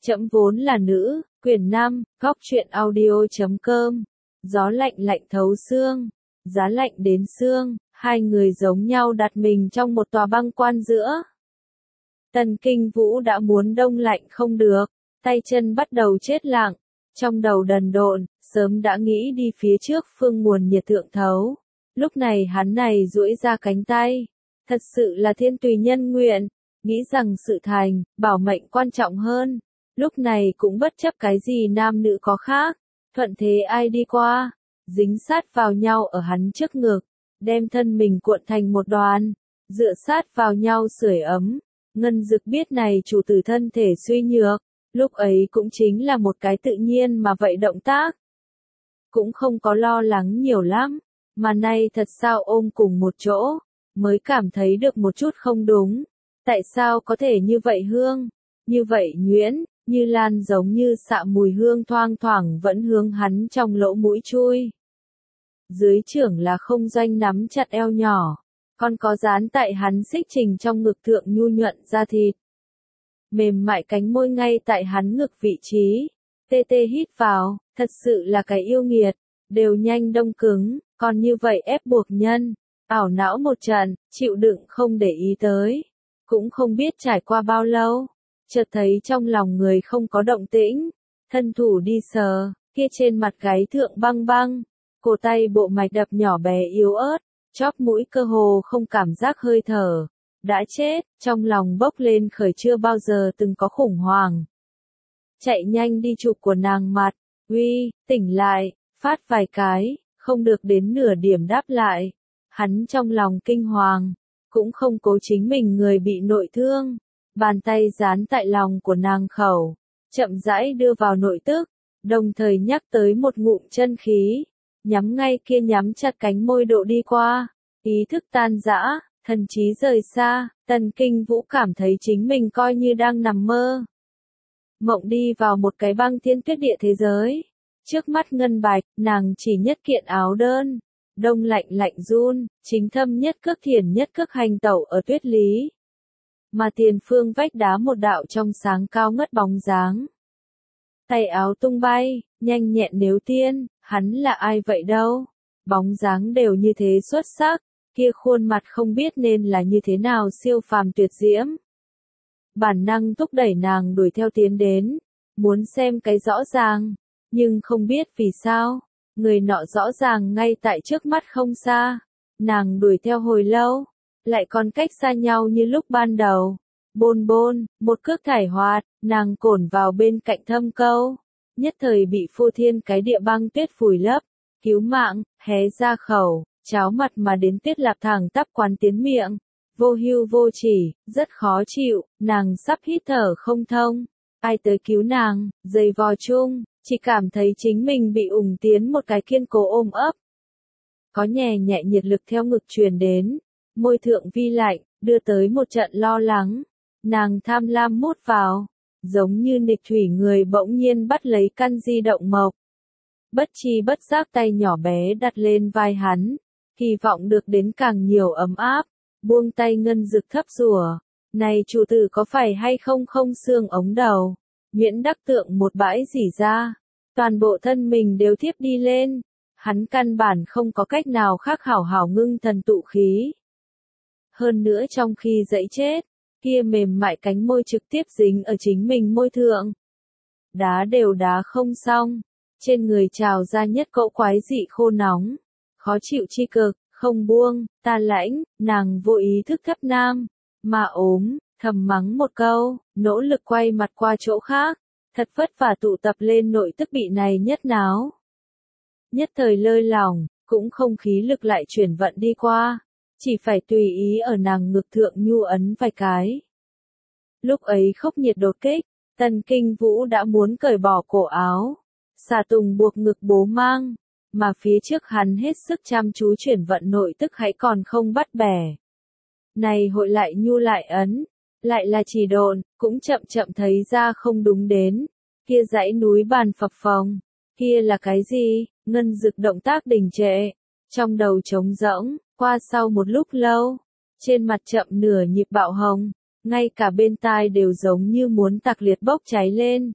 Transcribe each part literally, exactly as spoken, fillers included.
Trẫm vốn là nữ, quyển năm, góc truyện audio chấm com. Gió lạnh lạnh thấu xương, giá lạnh đến xương, hai người giống nhau đặt mình trong một tòa băng quan giữa. Tần Kinh Vũ đã muốn đông lạnh không được, tay chân bắt đầu chết lặng, trong đầu đần độn, sớm đã nghĩ đi phía trước phương nguồn nhiệt thượng thấu. Lúc này hắn này duỗi ra cánh tay, thật sự là thiên tùy nhân nguyện, nghĩ rằng sự thành, bảo mệnh quan trọng hơn. Lúc này cũng bất chấp cái gì nam nữ có khác, thuận thế ai đi qua, dính sát vào nhau ở hắn trước ngực, đem thân mình cuộn thành một đoàn, dựa sát vào nhau sưởi ấm. Ngân Dực biết này chủ tử thân thể suy nhược, lúc ấy cũng chính là một cái tự nhiên mà vậy động tác. Cũng không có lo lắng nhiều lắm, mà nay thật sao ôm cùng một chỗ, mới cảm thấy được một chút không đúng. Tại sao có thể như vậy hương, như vậy nhuyễn, như lan giống như xạ mùi hương thoang thoảng vẫn hướng hắn trong lỗ mũi chui. Dưới trưởng là không doanh nắm chặt eo nhỏ, còn có dán tại hắn xích trình trong ngực thượng nhu nhuận da thịt. Mềm mại cánh môi ngay tại hắn ngực vị trí, tê tê hít vào, thật sự là cái yêu nghiệt, đều nhanh đông cứng, còn như vậy ép buộc nhân, ảo não một trận, chịu đựng không để ý tới. Cũng không biết trải qua bao lâu, chợt thấy trong lòng người không có động tĩnh, thân thủ đi sờ, kia trên mặt gáy thượng băng băng, cổ tay bộ mạch đập nhỏ bé yếu ớt, chóp mũi cơ hồ không cảm giác hơi thở, đã chết, trong lòng bốc lên khởi chưa bao giờ từng có khủng hoảng. Chạy nhanh đi chụp của nàng mặt, uy, tỉnh lại, phát vài cái, không được đến nửa điểm đáp lại, hắn trong lòng kinh hoàng. Cũng không cố chính mình người bị nội thương, bàn tay dán tại lòng của nàng khẩu, chậm rãi đưa vào nội tức, đồng thời nhắc tới một ngụm chân khí, nhắm ngay kia nhắm chặt cánh môi độ đi qua, ý thức tan rã, thần trí rời xa, Tần Kinh Vũ cảm thấy chính mình coi như đang nằm mơ. Mộng đi vào một cái băng thiên tuyết địa thế giới, trước mắt ngân bạch, nàng chỉ nhất kiện áo đơn. Đông lạnh lạnh run, chính thâm nhất cước thiền nhất cước hành tẩu ở tuyết lý. Mà tiền phương vách đá một đạo trong sáng cao ngất bóng dáng. Tay áo tung bay, nhanh nhẹn nếu tiên, hắn là ai vậy đâu. Bóng dáng đều như thế xuất sắc, kia khuôn mặt không biết nên là như thế nào siêu phàm tuyệt diễm. Bản năng thúc đẩy nàng đuổi theo tiến đến, muốn xem cái rõ ràng, nhưng không biết vì sao. Người nọ rõ ràng ngay tại trước mắt không xa, nàng đuổi theo hồi lâu, lại còn cách xa nhau như lúc ban đầu. Bôn bôn, một cước thải hoạt, nàng cổn vào bên cạnh thâm câu, nhất thời bị phô thiên cái địa băng tuyết vùi lấp, cứu mạng, hé ra khẩu, cháo mặt mà đến tuyết lạp thẳng tắp quán tiến miệng, vô hưu vô chỉ, rất khó chịu, nàng sắp hít thở không thông, ai tới cứu nàng, giày vò chung. Chỉ cảm thấy chính mình bị ủng tiến một cái kiên cố ôm ấp. Có nhẹ nhẹ nhiệt lực theo ngực truyền đến, môi thượng vi lạnh, đưa tới một trận lo lắng. Nàng tham lam mút vào, giống như nịch thủy người bỗng nhiên bắt lấy căn di động mộc. Bất chi bất giác tay nhỏ bé đặt lên vai hắn, hy vọng được đến càng nhiều ấm áp, buông tay Ngân Dực thấp rủa. Này chủ tử có phải hay không không xương ống đầu? Nguyễn đắc tượng một bãi rỉ ra, toàn bộ thân mình đều thiếp đi lên, hắn căn bản không có cách nào khác hảo hảo ngưng thần tụ khí. Hơn nữa trong khi dẫy chết, kia mềm mại cánh môi trực tiếp dính ở chính mình môi thượng. Đá đều đá không xong, trên người trào ra nhất cỗ quái dị khô nóng, khó chịu chi cực, không buông, ta lãnh, nàng vô ý thức thấp nam, mà ốm. Thầm mắng một câu, nỗ lực quay mặt qua chỗ khác, thật vất vả tụ tập lên nội tức bị này nhất náo. Nhất thời lơi lỏng, cũng không khí lực lại chuyển vận đi qua, chỉ phải tùy ý ở nàng ngực thượng nhu ấn vài cái. Lúc ấy khốc nhiệt đột kích, Tần Kinh Vũ đã muốn cởi bỏ cổ áo, xà tùng buộc ngực bố mang, mà phía trước hắn hết sức chăm chú chuyển vận nội tức hãy còn không bắt bẻ. Này hội lại nhu lại ấn. Lại là chỉ độn, cũng chậm chậm thấy ra không đúng đến, kia dãy núi bàn phập phồng, kia là cái gì, Ngân Dực động tác đình trệ, trong đầu trống rỗng, qua sau một lúc lâu, trên mặt chậm nửa nhịp bạo hồng, ngay cả bên tai đều giống như muốn tạc liệt bốc cháy lên.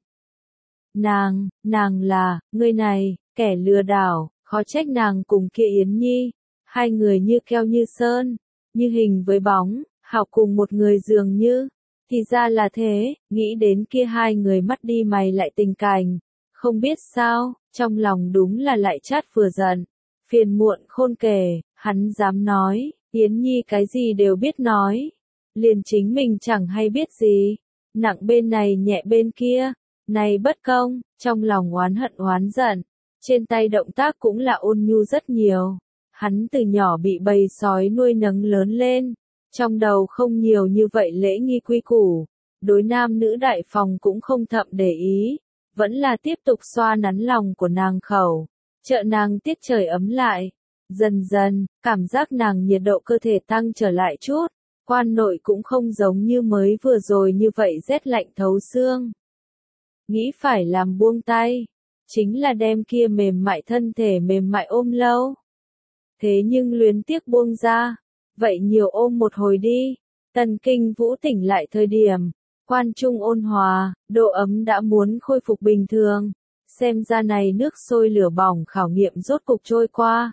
Nàng, nàng là, người này, kẻ lừa đảo, khó trách nàng cùng kia Yến Nhi, hai người như keo như sơn, như hình với bóng, học cùng một người dường như, thì ra là thế, nghĩ đến kia hai người mắt đi mày lại tình cảnh, không biết sao, trong lòng đúng là lại chát vừa giận, phiền muộn khôn kể, hắn dám nói, Yến Nhi cái gì đều biết nói, liền chính mình chẳng hay biết gì, nặng bên này nhẹ bên kia, này bất công, trong lòng oán hận oán giận, trên tay động tác cũng là ôn nhu rất nhiều, hắn từ nhỏ bị bầy sói nuôi nấng lớn lên, trong đầu không nhiều như vậy lễ nghi quy củ, đối nam nữ đại phòng cũng không thậm để ý, vẫn là tiếp tục xoa nắn lòng của nàng khẩu, trợ nàng tiết trời ấm lại. Dần dần, cảm giác nàng nhiệt độ cơ thể tăng trở lại chút, quan nội cũng không giống như mới vừa rồi như vậy rét lạnh thấu xương. Nghĩ phải làm buông tay, chính là đem kia mềm mại thân thể mềm mại ôm lâu. Thế nhưng luyến tiếc buông ra, vậy nhiều ôm một hồi đi. Tần Kinh Vũ tỉnh lại thời điểm, quan trung ôn hòa, độ ấm đã muốn khôi phục bình thường, xem ra này nước sôi lửa bỏng khảo nghiệm rốt cục trôi qua.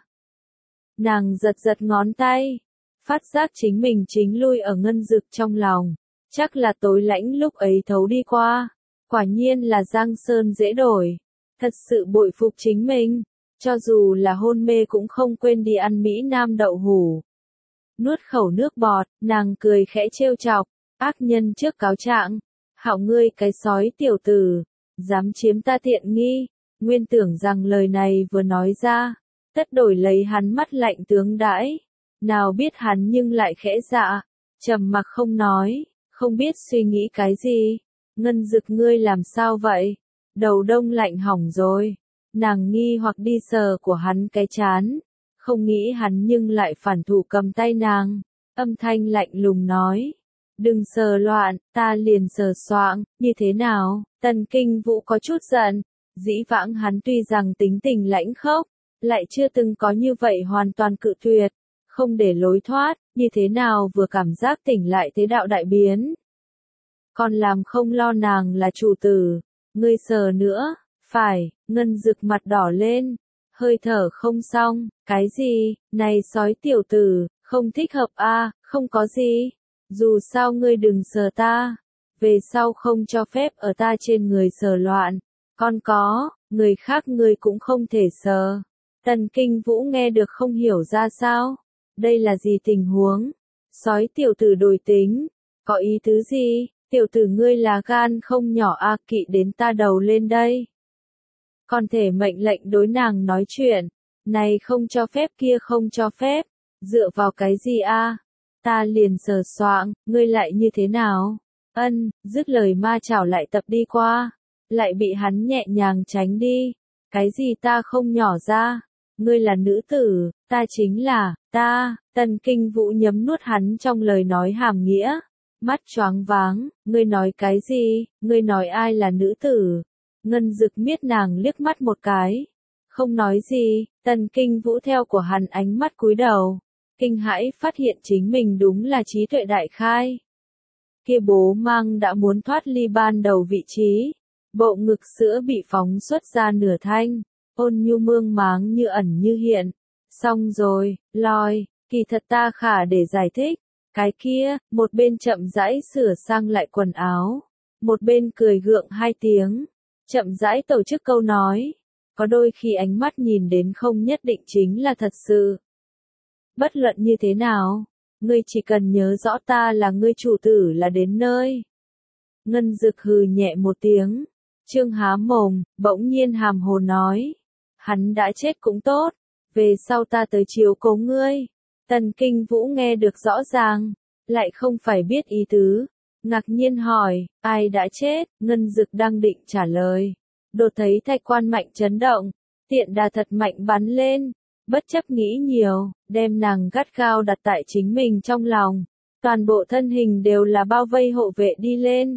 Nàng giật giật ngón tay, phát giác chính mình chính lui ở ngân dực trong lòng, chắc là tối lãnh lúc ấy thấu đi qua, quả nhiên là giang sơn dễ đổi, thật sự bội phục chính mình, cho dù là hôn mê cũng không quên đi ăn Mỹ Nam đậu hủ. Nuốt khẩu nước bọt, nàng cười khẽ trêu chọc, ác nhân trước cáo trạng, hảo ngươi cái sói tiểu tử, dám chiếm ta tiện nghi, nguyên tưởng rằng lời này vừa nói ra, tất đổi lấy hắn mắt lạnh tướng đãi, nào biết hắn nhưng lại khẽ dạ, trầm mặc không nói, không biết suy nghĩ cái gì, ngân dực ngươi làm sao vậy, đầu đông lạnh hỏng rồi, nàng nghi hoặc đi sờ của hắn cái chán, không nghĩ hắn nhưng lại phản thủ cầm tay nàng, âm thanh lạnh lùng nói, đừng sờ loạn, ta liền sờ soạng, như thế nào, Tần Kinh Vũ có chút giận, dĩ vãng hắn tuy rằng tính tình lãnh khốc, lại chưa từng có như vậy hoàn toàn cự tuyệt, không để lối thoát, như thế nào vừa cảm giác tỉnh lại thế đạo đại biến. Còn làm không lo nàng là chủ tử, ngươi sờ nữa, phải, ngân dực mặt đỏ lên, hơi thở không xong, cái gì, này sói tiểu tử, không thích hợp a, à, không có gì, dù sao ngươi đừng sờ ta, về sau không cho phép ở ta trên người sờ loạn, còn có, người khác ngươi cũng không thể sờ. Tần Kinh Vũ nghe được không hiểu ra sao, đây là gì tình huống, sói tiểu tử đổi tính, có ý tứ gì, tiểu tử ngươi là gan không nhỏ a, kỵ đến ta đầu lên đây. Còn thể mệnh lệnh đối nàng nói chuyện, này không cho phép kia không cho phép, dựa vào cái gì a? Ta liền sờ soạng, ngươi lại như thế nào? Ân, dứt lời ma chảo lại tập đi qua, lại bị hắn nhẹ nhàng tránh đi. Cái gì ta không nhỏ ra? Ngươi là nữ tử, ta chính là, ta, Tần Kinh Vũ nhấm nuốt hắn trong lời nói hàm nghĩa, mắt choáng váng, ngươi nói cái gì, ngươi nói ai là nữ tử? Ngân dực miết nàng liếc mắt một cái, không nói gì, Tần Kinh Vũ theo của hắn ánh mắt cúi đầu, kinh hãi phát hiện chính mình đúng là trí tuệ đại khai. Kia bố mang đã muốn thoát ly ban đầu vị trí, bộ ngực sữa bị phóng xuất ra nửa thanh, ôn nhu mương máng như ẩn như hiện. Xong rồi, lòi, kỳ thật ta khả để giải thích, cái kia, một bên chậm rãi sửa sang lại quần áo, một bên cười gượng hai tiếng, chậm rãi tổ chức câu nói, có đôi khi ánh mắt nhìn đến không nhất định chính là thật sự. Bất luận như thế nào, ngươi chỉ cần nhớ rõ ta là ngươi chủ tử là đến nơi. Ngân dực hừ nhẹ một tiếng, Trương há mồm, bỗng nhiên hàm hồ nói, hắn đã chết cũng tốt, về sau ta tới chiếu cố ngươi. Tần Kinh Vũ nghe được rõ ràng, lại không phải biết ý tứ, ngạc nhiên hỏi, ai đã chết, ngân dực đang định trả lời. Đột thấy thạch quan mạnh chấn động, tiện đà thật mạnh bắn lên, bất chấp nghĩ nhiều, đem nàng gắt gao đặt tại chính mình trong lòng, toàn bộ thân hình đều là bao vây hộ vệ đi lên.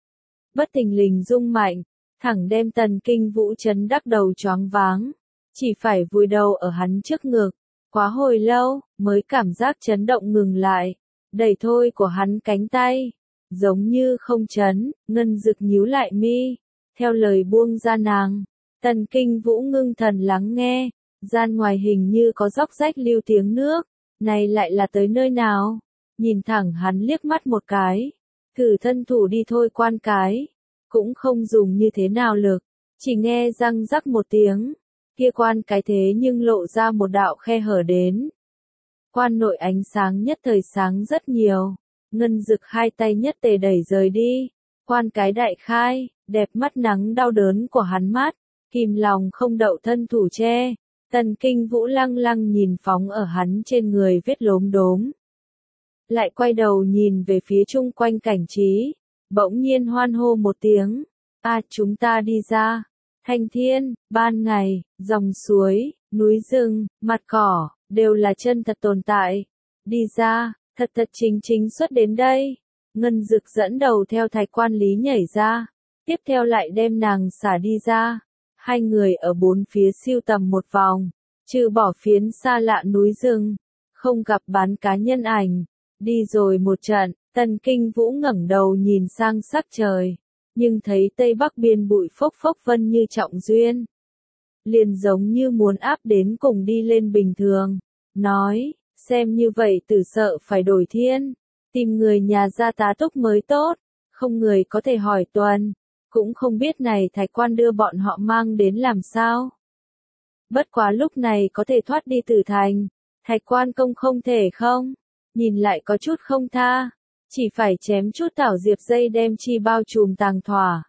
Bất thình lình rung mạnh, thẳng đem Tần Kinh Vũ chấn đắc đầu choáng váng, chỉ phải vùi đầu ở hắn trước ngực, quá hồi lâu, mới cảm giác chấn động ngừng lại, đẩy thôi của hắn cánh tay, giống như không chấn, Ngân Dực nhíu lại mi, theo lời buông ra nàng. Tần Kinh Vũ ngưng thần lắng nghe, gian ngoài hình như có róc rách lưu tiếng nước, này lại là tới nơi nào? Nhìn thẳng hắn liếc mắt một cái, cử thân thủ đi thôi quan cái, cũng không dùng như thế nào lực, chỉ nghe răng rắc một tiếng, kia quan cái thế nhưng lộ ra một đạo khe hở đến. Quan nội ánh sáng nhất thời sáng rất nhiều, Ngân Dực hai tay nhất tề đẩy rời đi, quan cái đại khai, đẹp mắt nắng đau đớn của hắn mắt, kìm lòng không đậu thân thủ che. Tần Kinh Vũ lăng lăng nhìn phóng ở hắn trên người vết lốm đốm. Lại quay đầu nhìn về phía chung quanh cảnh trí, bỗng nhiên hoan hô một tiếng, a chúng ta đi ra, thanh thiên, ban ngày, dòng suối, núi rừng, mặt cỏ, đều là chân thật tồn tại, đi ra, thật thật chính chính xuất đến đây. Ngân Dực dẫn đầu theo Thái Quan Lý nhảy ra, tiếp theo lại đem nàng xả đi ra. Hai người ở bốn phía siêu tầm một vòng, trừ bỏ phiến xa lạ núi rừng, không gặp bán cá nhân ảnh. Đi rồi một trận, Tần Kinh Vũ ngẩng đầu nhìn sang sắc trời, nhưng thấy tây bắc biên bụi phốc phốc vân như trọng duyên. Liền giống như muốn áp đến cùng đi lên bình thường, nói, xem như vậy tử sợ phải đổi thiên, tìm người nhà gia tá túc mới tốt, không người có thể hỏi tuần. Cũng không biết này Thái Quan đưa bọn họ mang đến làm sao. Bất quá lúc này có thể thoát đi Tử Thành, Thái Quan công không thể không, nhìn lại có chút không tha, chỉ phải chém chút thảo diệp dây đem chi bao trùm tàng thỏa.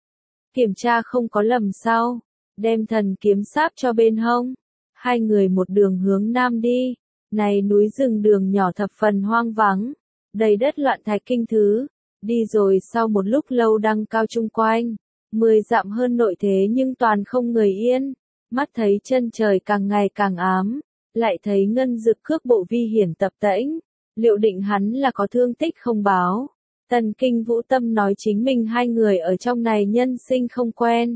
Kiểm tra không có lầm sau, đem thần kiếm sáp cho bên hông, hai người một đường hướng nam đi, này núi rừng đường nhỏ thập phần hoang vắng, đầy đất loạn thạch kinh thứ. Đi rồi sau một lúc lâu đăng cao chung quanh, mười dặm hơn nội thế nhưng toàn không người yên, mắt thấy chân trời càng ngày càng ám, lại thấy Ngân Dực cước bộ vi hiển tập tễnh, liệu định hắn là có thương tích không báo. Tần Kinh Vũ tâm nói chính mình hai người ở trong này nhân sinh không quen.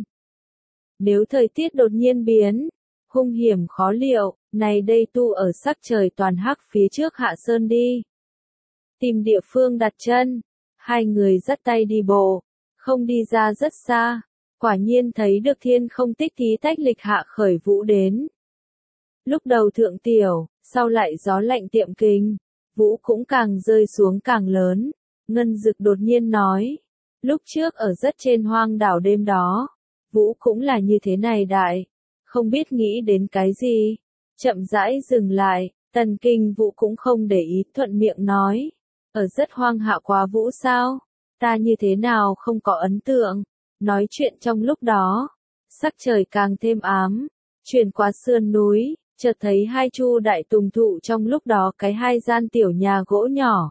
Nếu thời tiết đột nhiên biến, hung hiểm khó liệu, này đây tu ở sắc trời toàn hắc phía trước hạ sơn đi. Tìm địa phương đặt chân. Hai người dắt tay đi bộ, không đi ra rất xa, quả nhiên thấy được thiên không tích tí tách lịch hạ khởi vũ đến. Lúc đầu thượng tiểu, sau lại gió lạnh tiệm kinh, vũ cũng càng rơi xuống càng lớn. Ngân Dực đột nhiên nói, lúc trước ở rất trên hoang đảo đêm đó, vũ cũng là như thế này đại, không biết nghĩ đến cái gì, chậm rãi dừng lại, Tần Kinh Vũ cũng không để ý thuận miệng nói. Ở rất hoang hạ quá vũ sao? Ta như thế nào không có ấn tượng? Nói chuyện trong lúc đó, sắc trời càng thêm ám, chuyển qua sườn núi, chợt thấy hai chu đại tùng thụ trong lúc đó cái hai gian tiểu nhà gỗ nhỏ.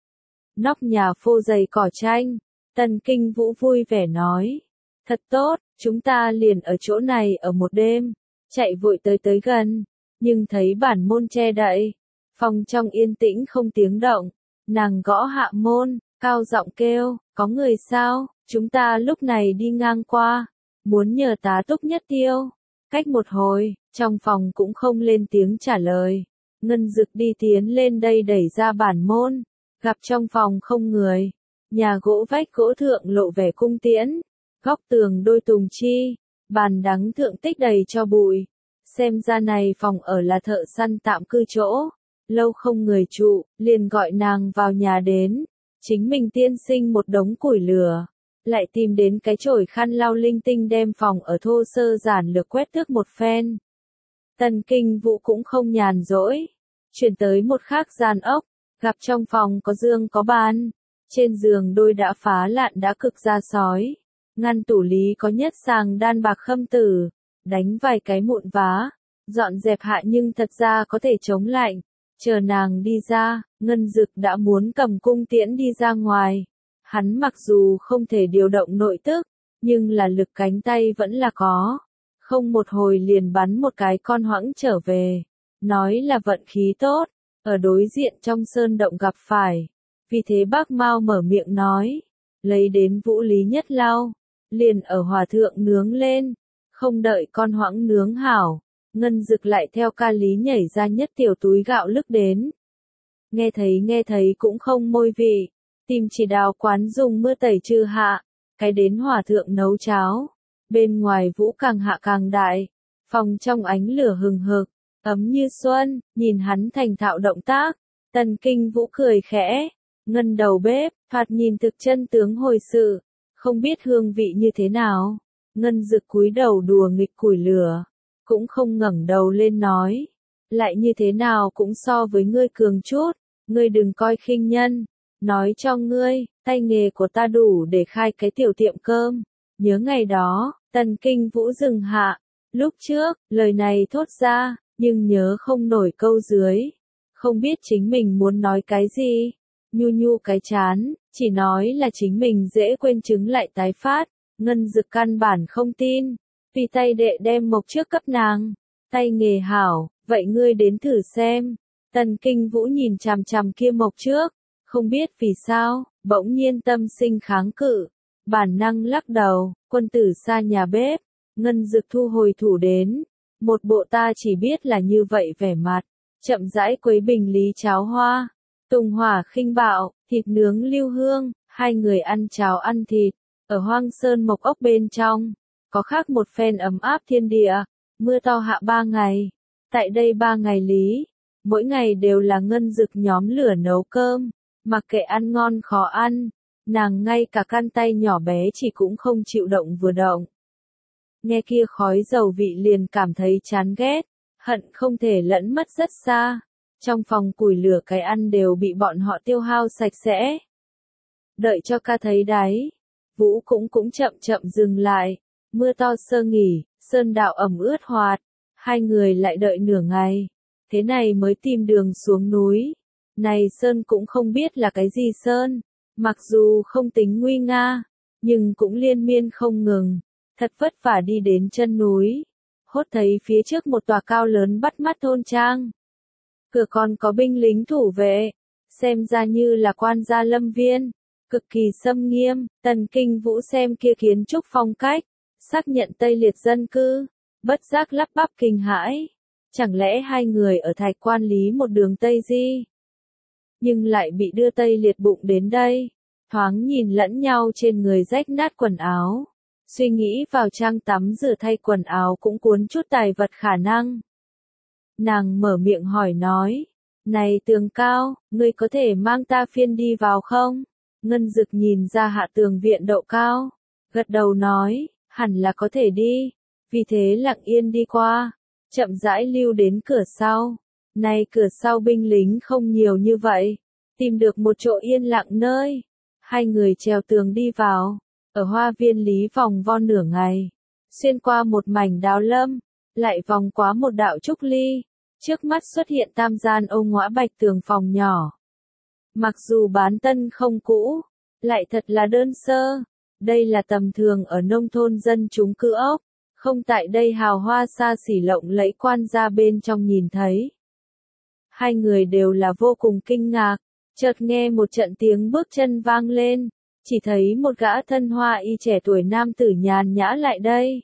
Nóc nhà phô dày cỏ tranh, Tần Kinh Vũ vui vẻ nói. Thật tốt, chúng ta liền ở chỗ này ở một đêm, chạy vội tới tới gần, nhưng thấy bản môn che đậy, phòng trong yên tĩnh không tiếng động. Nàng gõ hạ môn, cao giọng kêu, có người sao, chúng ta lúc này đi ngang qua, muốn nhờ tá túc nhất tiêu. Cách một hồi, trong phòng cũng không lên tiếng trả lời. Ngân Dực đi tiến lên đây đẩy ra bản môn, gặp trong phòng không người. Nhà gỗ vách gỗ thượng lộ vẻ cung tiễn, góc tường đôi tùng chi, bàn đắng thượng tích đầy cho bụi. Xem ra này phòng ở là thợ săn tạm cư chỗ. Lâu không người trụ, liền gọi nàng vào nhà đến, chính mình tiên sinh một đống củi lửa, lại tìm đến cái chổi khăn lau linh tinh đem phòng ở thô sơ giản lược quét tước một phen. Tần Kinh Vũ cũng không nhàn rỗi, chuyển tới một khác gian ốc, gặp trong phòng có giường có bàn, trên giường đôi đã phá lạn đã cực ra sói, ngăn tủ lý có nhất sàng đan bạc khâm tử, đánh vài cái mụn vá, dọn dẹp hạ nhưng thật ra có thể chống lạnh. Chờ nàng đi ra, Ngân Dực đã muốn cầm cung tiễn đi ra ngoài. Hắn mặc dù không thể điều động nội tức, nhưng là lực cánh tay vẫn là có. Không một hồi liền bắn một cái con hoãng trở về. Nói là vận khí tốt, ở đối diện trong sơn động gặp phải. Vì thế bác Mao mở miệng nói, lấy đến Vũ Lý Nhất Lao, liền ở hòa thượng nướng lên. Không đợi con hoãng nướng hảo. Ngân Dực lại theo ca lý nhảy ra nhất tiểu túi gạo lức đến. Nghe thấy nghe thấy cũng không môi vị, tìm chỉ đào quán dùng mưa tẩy trừ hạ, cái đến hòa thượng nấu cháo. Bên ngoài vũ càng hạ càng đại, phòng trong ánh lửa hừng hực, ấm như xuân, nhìn hắn thành thạo động tác, Tần Kinh Vũ cười khẽ, ngân đầu bếp, thoạt nhìn thực chân tướng hồi sự, không biết hương vị như thế nào. Ngân Dực cúi đầu đùa nghịch củi lửa, cũng không ngẩng đầu lên nói, lại như thế nào cũng so với ngươi cường chút, ngươi đừng coi khinh nhân, nói cho ngươi, tay nghề của ta đủ để khai cái tiểu tiệm cơm. Nhớ ngày đó, Tần Kinh Vũ dừng hạ, lúc trước, lời này thốt ra, nhưng nhớ không nổi câu dưới, không biết chính mình muốn nói cái gì, nhu nhu cái chán, chỉ nói là chính mình dễ quên chứng lại tái phát. Ngân Dực căn bản không tin, vì tay đệ đem mộc trước cấp nàng, tay nghề hảo, vậy ngươi đến thử xem. Tần Kinh Vũ nhìn chằm chằm kia mộc trước, không biết vì sao, bỗng nhiên tâm sinh kháng cự, bản năng lắc đầu, quân tử xa nhà bếp. Ngân Dực thu hồi thủ đến, một bộ ta chỉ biết là như vậy vẻ mặt, chậm rãi quấy bình lý cháo hoa, tùng hỏa khinh bạo, thịt nướng lưu hương, hai người ăn cháo ăn thịt. Ở Hoang Sơn Mộc Ốc bên trong, có khác một phen ấm áp thiên địa, mưa to hạ ba ngày. Tại đây ba ngày lý, mỗi ngày đều là Ngân Dực nhóm lửa nấu cơm, mặc kệ ăn ngon khó ăn, nàng ngay cả căn tay nhỏ bé chỉ cũng không chịu động vừa động. Nghe kia khói dầu vị liền cảm thấy chán ghét, hận không thể lẫn mất rất xa. Trong phòng củi lửa cái ăn đều bị bọn họ tiêu hao sạch sẽ. Đợi cho ca thấy đáy. Vũ cũng cũng chậm chậm dừng lại, mưa to sơ nghỉ, sơn đạo ẩm ướt hoạt, hai người lại đợi nửa ngày, thế này mới tìm đường xuống núi. Này sơn cũng không biết là cái gì sơn, mặc dù không tính nguy nga, nhưng cũng liên miên không ngừng, thật vất vả đi đến chân núi, hốt thấy phía trước một tòa cao lớn bắt mắt thôn trang. Cửa còn có binh lính thủ vệ, xem ra như là quan gia lâm viên. Cực kỳ xâm nghiêm, Tần Kinh Vũ xem kia kiến trúc phong cách, xác nhận Tây Liệt dân cư, bất giác lắp bắp kinh hãi. Chẳng lẽ hai người ở Thạch Quan Lý một đường Tây Di, nhưng lại bị đưa Tây Liệt bụng đến đây, thoáng nhìn lẫn nhau trên người rách nát quần áo. Suy nghĩ vào trang tắm rửa thay quần áo cũng cuốn chút tài vật khả năng. Nàng mở miệng hỏi nói, này Tường Cao, ngươi có thể mang ta phiên đi vào không? Ngân Dực nhìn ra hạ tường viện độ cao, gật đầu nói, hẳn là có thể đi, vì thế lặng yên đi qua, chậm rãi lưu đến cửa sau. Này cửa sau binh lính không nhiều như vậy, tìm được một chỗ yên lặng nơi, hai người trèo tường đi vào, ở hoa viên lý vòng vo nửa ngày, xuyên qua một mảnh đào lâm, lại vòng qua một đạo trúc ly, trước mắt xuất hiện tam gian ô ngõa bạch tường phòng nhỏ. Mặc dù bán tân không cũ, lại thật là đơn sơ, đây là tầm thường ở nông thôn dân chúng cư ốc, không tại đây hào hoa xa xỉ lộng lẫy quan gia bên trong nhìn thấy. Hai người đều là vô cùng kinh ngạc, chợt nghe một trận tiếng bước chân vang lên, chỉ thấy một gã thân hoa y trẻ tuổi nam tử nhàn nhã lại đây.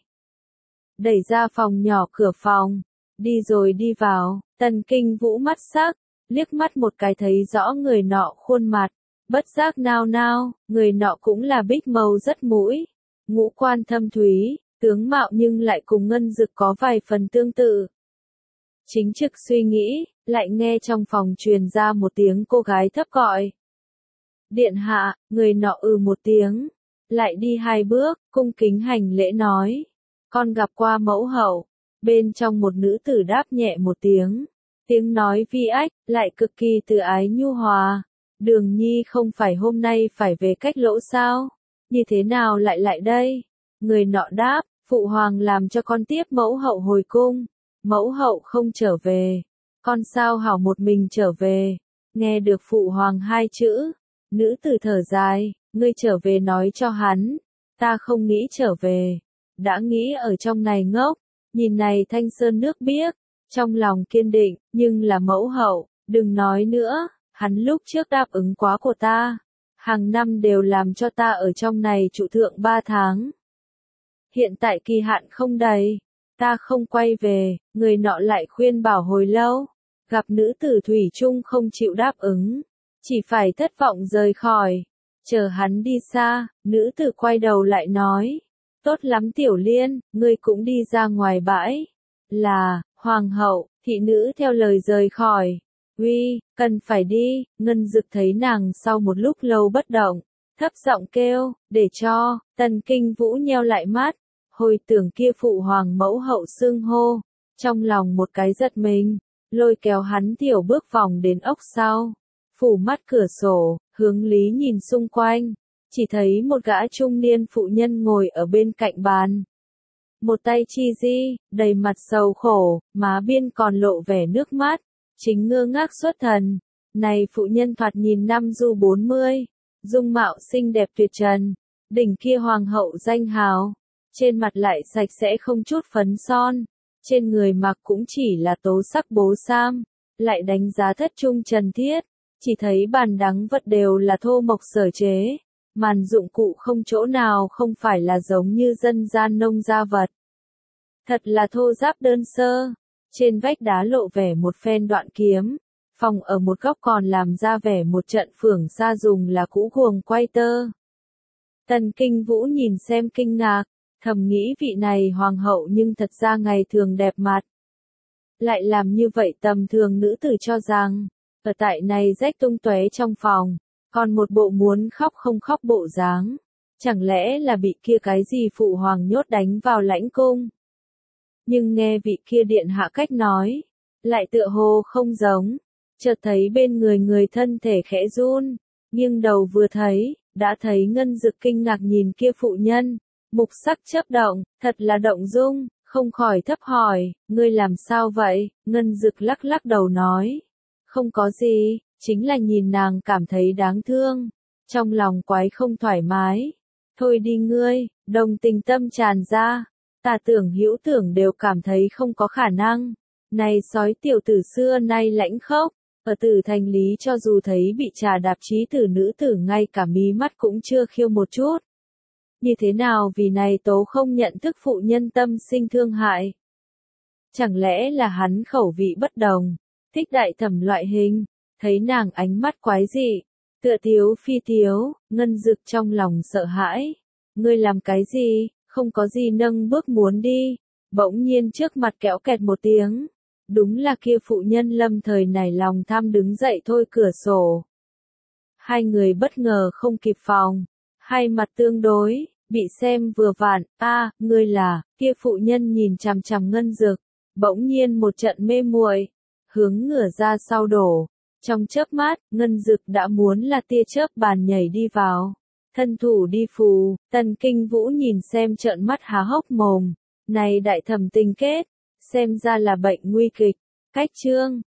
Đẩy ra phòng nhỏ cửa phòng, đi rồi đi vào, Tần Kinh Vũ mắt sắc, liếc mắt một cái thấy rõ người nọ khuôn mặt, bất giác nao nao, người nọ cũng là bích màu rất mũi, ngũ quan thâm thúy, tướng mạo nhưng lại cùng Ngân Dực có vài phần tương tự. Chính trực suy nghĩ, lại nghe trong phòng truyền ra một tiếng cô gái thấp gọi. Điện hạ, người nọ ừ một tiếng, lại đi hai bước, cung kính hành lễ nói, con gặp qua mẫu hậu. Bên trong một nữ tử đáp nhẹ một tiếng, tiếng nói vi ách, lại cực kỳ từ ái nhu hòa. Đường Nhi không phải hôm nay phải về cách lỗ sao? Như thế nào lại lại đây? Người nọ đáp, phụ hoàng làm cho con tiếp mẫu hậu hồi cung. Mẫu hậu không trở về, con sao hảo một mình trở về. Nghe được phụ hoàng hai chữ, nữ tử thở dài, ngươi trở về nói cho hắn, ta không nghĩ trở về, đã nghĩ ở trong này ngốc. Nhìn này thanh sơn nước biếc, trong lòng kiên định, nhưng là mẫu hậu, đừng nói nữa, hắn lúc trước đáp ứng quá của ta, hàng năm đều làm cho ta ở trong này trụ thượng ba tháng. Hiện tại kỳ hạn không đầy, ta không quay về, người nọ lại khuyên bảo hồi lâu, gặp nữ tử thủy chung không chịu đáp ứng, chỉ phải thất vọng rời khỏi. Chờ hắn đi xa, nữ tử quay đầu lại nói. Tốt lắm Tiểu Liên, ngươi cũng đi ra ngoài bãi. Là, hoàng hậu, thị nữ theo lời rời khỏi. Uy, cần phải đi, Ngân Dực thấy nàng sau một lúc lâu bất động. Thấp giọng kêu, để cho, Tần Kinh Vũ nheo lại mắt. Hồi tưởng kia phụ hoàng mẫu hậu xưng hô. Trong lòng một cái giật mình, lôi kéo hắn tiểu bước vòng đến ốc sau. Phủ mắt cửa sổ, hướng lý nhìn xung quanh. Chỉ thấy một gã trung niên phụ nhân ngồi ở bên cạnh bàn. Một tay chi di, đầy mặt sầu khổ, má biên còn lộ vẻ nước mắt. Chính ngơ ngác xuất thần. Này phụ nhân thoạt nhìn năm du bốn mươi. Dung mạo xinh đẹp tuyệt trần. Đỉnh kia hoàng hậu danh hào. Trên mặt lại sạch sẽ không chút phấn son. Trên người mặc cũng chỉ là tố sắc bố sam. Lại đánh giá thất trung trần thiết. Chỉ thấy bàn đắng vật đều là thô mộc sở chế. Màn dụng cụ không chỗ nào không phải là giống như dân gian nông gia vật. Thật là thô ráp đơn sơ. Trên vách đá lộ vẻ một phen đoạn kiếm. Phòng ở một góc còn làm ra vẻ một trận phưởng xa dùng là cũ guồng quay tơ. Tần Kinh Vũ nhìn xem kinh ngạc. Thầm nghĩ vị này hoàng hậu nhưng thật ra ngày thường đẹp mặt. Lại làm như vậy tầm thường nữ tử cho rằng. Ở tại này rách tung tóe trong phòng. Còn một bộ muốn khóc không khóc bộ dáng. Chẳng lẽ là bị kia cái gì phụ hoàng nhốt đánh vào lãnh cung. Nhưng nghe vị kia điện hạ cách nói. Lại tựa hồ không giống. Chợt thấy bên người người thân thể khẽ run. Nhưng đầu vừa thấy. Đã thấy Ngân Dực kinh ngạc nhìn kia phụ nhân. Mục sắc chớp động. Thật là động dung. Không khỏi thấp hỏi. Ngươi làm sao vậy? Ngân Dực lắc lắc đầu nói. Không có gì. Chính là nhìn nàng cảm thấy đáng thương. Trong lòng quái không thoải mái. Thôi đi ngươi. Đồng tình tâm tràn ra. Ta tưởng hữu tưởng đều cảm thấy không có khả năng. Này sói tiểu tử xưa nay lãnh khốc. Ở tử thành lý cho dù thấy bị trà đạp trí tử nữ tử ngay cả mí mắt cũng chưa khiêu một chút. Như thế nào vì này tố không nhận thức phụ nhân tâm sinh thương hại. Chẳng lẽ là hắn khẩu vị bất đồng. Thích đại thẩm loại hình. Thấy nàng ánh mắt quái dị. Tựa thiếu phi thiếu. Ngân Dực trong lòng sợ hãi. Ngươi làm cái gì? Không có gì nâng bước muốn đi. Bỗng nhiên trước mặt kéo kẹt một tiếng. Đúng là kia phụ nhân lâm thời nảy lòng tham đứng dậy thôi cửa sổ. Hai người bất ngờ không kịp phòng. Hai mặt tương đối. Bị xem vừa vặn. A, ngươi là. Kia phụ nhân nhìn chằm chằm Ngân Dực. Bỗng nhiên một trận mê muội. Hướng ngửa ra sau đổ. Trong chớp mắt, Ngân Dực đã muốn là tia chớp bàn nhảy đi vào. Thân thủ đi phù, Tần Kinh Vũ nhìn xem trợn mắt há hốc mồm. Này đại thẩm tình kết, xem ra là bệnh nguy kịch. Cách chương.